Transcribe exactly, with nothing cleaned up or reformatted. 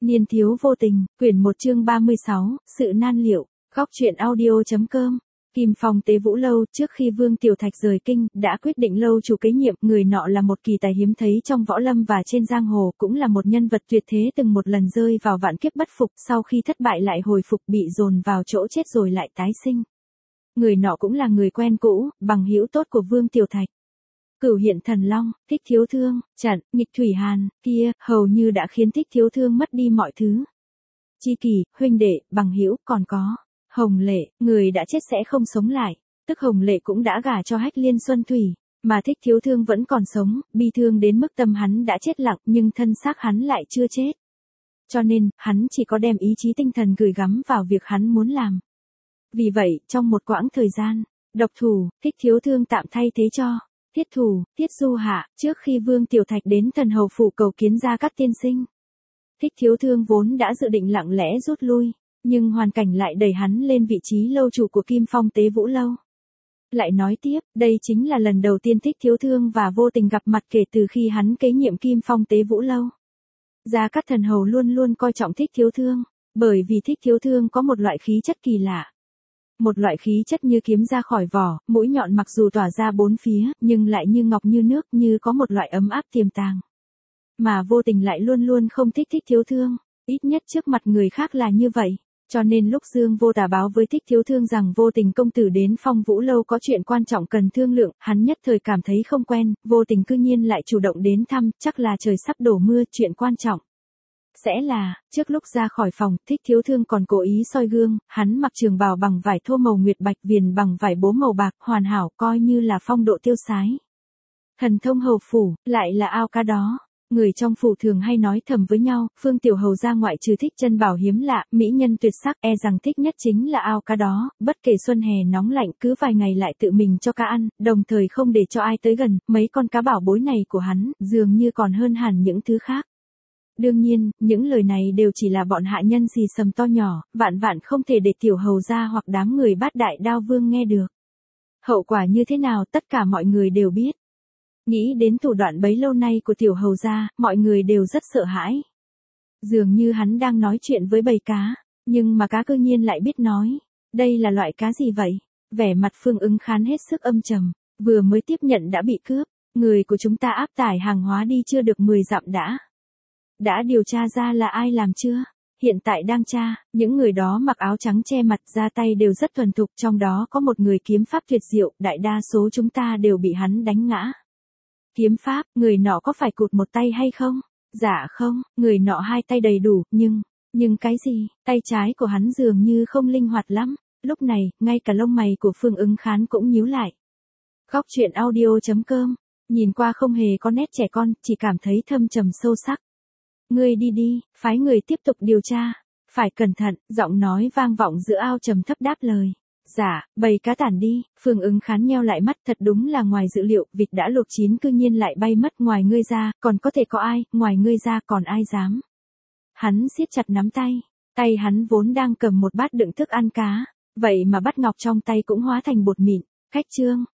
Niên thiếu vô tình, quyển một chương ba mươi sáu, sự nan liệu, góc truyện audio.com. Kim Phong Tế Vũ Lâu, trước khi Vương Tiểu Thạch rời kinh, đã quyết định lâu chủ kế nhiệm, người nọ là một kỳ tài hiếm thấy trong võ lâm và trên giang hồ, cũng là một nhân vật tuyệt thế từng một lần rơi vào vạn kiếp bất phục, sau khi thất bại lại hồi phục, bị dồn vào chỗ chết rồi lại tái sinh. Người nọ cũng là người quen cũ, bằng hữu tốt của Vương Tiểu Thạch. Cửu Hiện Thần Long, Thích Thiếu Thương, Chặn, Nghịch Thủy Hàn, kia, hầu như đã khiến Thích Thiếu Thương mất đi mọi thứ. Chi kỷ, huynh đệ, bằng hữu, còn có Hồng Lệ, người đã chết sẽ không sống lại, tức Hồng Lệ cũng đã gả cho Hách Liên Xuân Thủy, mà Thích Thiếu Thương vẫn còn sống, bi thương đến mức tâm hắn đã chết lặng nhưng thân xác hắn lại chưa chết. Cho nên, hắn chỉ có đem ý chí tinh thần gửi gắm vào việc hắn muốn làm. Vì vậy, trong một quãng thời gian, độc thủ, Thích Thiếu Thương tạm thay thế cho Thiết Thủ, Tiết Du Hạ, trước khi Vương Tiểu Thạch đến Thần Hầu phủ cầu kiến Gia Cát tiên sinh. Thích Thiếu Thương vốn đã dự định lặng lẽ rút lui, nhưng hoàn cảnh lại đẩy hắn lên vị trí lâu chủ của Kim Phong Tế Vũ Lâu. Lại nói tiếp, đây chính là lần đầu tiên Thích Thiếu Thương và Vô Tình gặp mặt kể từ khi hắn kế nhiệm Kim Phong Tế Vũ Lâu. Gia Cát Thần Hầu luôn luôn coi trọng Thích Thiếu Thương, bởi vì Thích Thiếu Thương có một loại khí chất kỳ lạ. Một loại khí chất như kiếm ra khỏi vỏ, mũi nhọn mặc dù tỏa ra bốn phía, nhưng lại như ngọc như nước, như có một loại ấm áp tiềm tàng. Mà Vô Tình lại luôn luôn không thích Thích Thiếu Thương, ít nhất trước mặt người khác là như vậy. Cho nên lúc Dương Vô Tà báo với Thích Thiếu Thương rằng Vô Tình công tử đến Phong Vũ Lâu có chuyện quan trọng cần thương lượng, hắn nhất thời cảm thấy không quen, Vô Tình cư nhiên lại chủ động đến thăm, chắc là trời sắp đổ mưa, chuyện quan trọng. Sẽ là, trước lúc ra khỏi phòng, Thích Thiếu Thương còn cố ý soi gương, hắn mặc trường bào bằng vải thô màu nguyệt bạch, viền bằng vải bố màu bạc, hoàn hảo, coi như là phong độ tiêu sái. Thần thông hầu phủ, lại là ao cá đó. Người trong phủ thường hay nói thầm với nhau, Phương Tiểu Hầu ra ngoại trừ thích chân bảo hiếm lạ, mỹ nhân tuyệt sắc, e rằng thích nhất chính là ao cá đó, bất kể xuân hè nóng lạnh cứ vài ngày lại tự mình cho cá ăn, đồng thời không để cho ai tới gần, mấy con cá bảo bối này của hắn, dường như còn hơn hẳn những thứ khác. Đương nhiên, những lời này đều chỉ là bọn hạ nhân xì xầm to nhỏ, vạn vạn không thể để Tiểu Hầu ra hoặc đám người bát đại đao vương nghe được. Hậu quả như thế nào tất cả mọi người đều biết. Nghĩ đến thủ đoạn bấy lâu nay của Tiểu Hầu gia, mọi người đều rất sợ hãi. Dường như hắn đang nói chuyện với bầy cá, nhưng mà cá cư nhiên lại biết nói. Đây là loại cá gì vậy? Vẻ mặt Phương Ứng Khán hết sức âm trầm, vừa mới tiếp nhận đã bị cướp, người của chúng ta áp tải hàng hóa đi chưa được mười dặm đã. Đã điều tra ra là ai làm chưa? Hiện tại đang tra, những người đó mặc áo trắng che mặt ra tay đều rất thuần thục, trong đó có một người kiếm pháp tuyệt diệu, đại đa số chúng ta đều bị hắn đánh ngã. Kiếm pháp, người nọ có phải cụt một tay hay không? Dạ không, người nọ hai tay đầy đủ, nhưng, nhưng cái gì, tay trái của hắn dường như không linh hoạt lắm. Lúc này, ngay cả lông mày của Phương Ứng Khán cũng nhíu lại. Góc truyện audio.com, nhìn qua không hề có nét trẻ con, chỉ cảm thấy thâm trầm sâu sắc. Ngươi đi đi, phái người tiếp tục điều tra. Phải cẩn thận, giọng nói vang vọng giữa ao trầm thấp đáp lời. Dạ, bầy cá tản đi, Phương Ứng Khán nheo lại mắt, thật đúng là ngoài dự liệu, vịt đã luộc chín cư nhiên lại bay mất, ngoài ngươi ra, còn có thể có ai, ngoài ngươi ra còn ai dám. Hắn siết chặt nắm tay, tay hắn vốn đang cầm một bát đựng thức ăn cá, vậy mà bát ngọc trong tay cũng hóa thành bột mịn. Khách trương,